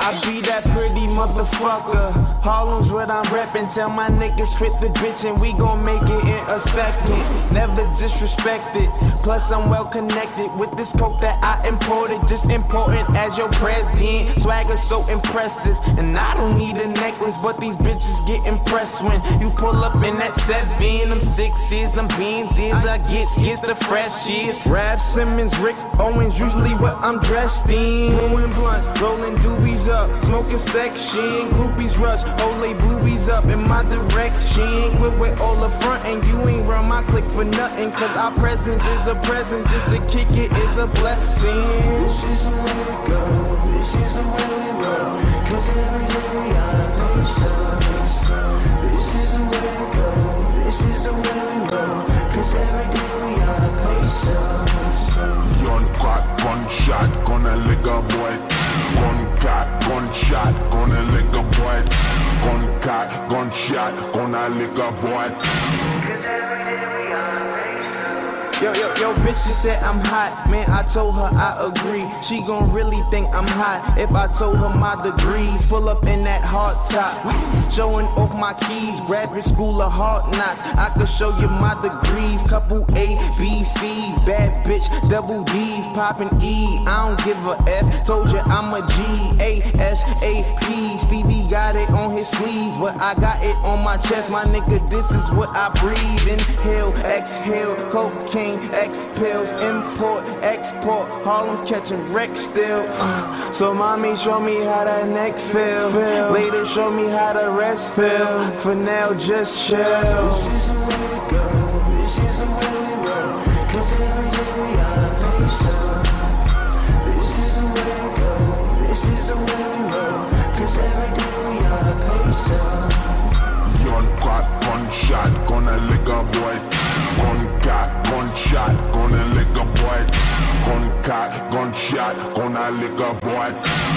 I be that pretty motherfucker. Harlem's what I'm reppin'. Tell my niggas hit the bitch and we gon' make it in a second. Never disrespected. Plus I'm well connected with this coke that I imported. Just important as your president. Swagger so impressive. And I don't need a necklace, but these bitches get impressed when you pull up in that 7. Them 6s, them beans is. I gets the fresh years. Rap Simmons, Rick Owens, usually what I'm dressed in. Blowing blunts, rolling doobies up, smoking section. Groupies rush, Olay boobies up in my direction. Quit with all the front and you ain't run my click for nothing. Cause our presence is a present, just to kick it is a blessing. This is the way to go, this is the way to roll. Cause every day we are some. This is the way to go, this is the way we roll. Cause every day we are some. Young crack, gunshot, gonna lick a boy. Gun cat, gunshot, gonna lick a boy. Gun cat, gunshot, gonna lick a boy. Cause every day we are Yo, bitch, she said I'm hot. Man, I told her I agree. She gon' really think I'm hot if I told her my degrees. Pull up in that hard top, showing off my keys. Graduate school of hard knocks. I could show you my degrees. Couple A, B, C's. Bad bitch, double D's. Poppin' E, I don't give a F. Told you I'm a G, A, S, A, P. Stevie got it on his sleeve, but I got it on my chest. My nigga, this is what I breathe. Inhale, exhale, cocaine. X pills, import, export, Harlem catching wreck still. So mommy, show me how that neck feel. Later, show me how the rest feel. For now, just chill. This is the way to go, this is the way we roll. Cause every day we are some. This is the way to go, this is the way we roll. Cause every day we are some. Young crack, gunshot, gonna lick a boy. Gun cat, gunshot, gonna lick a boy. Gun cat, gunshot, gonna lick a boy.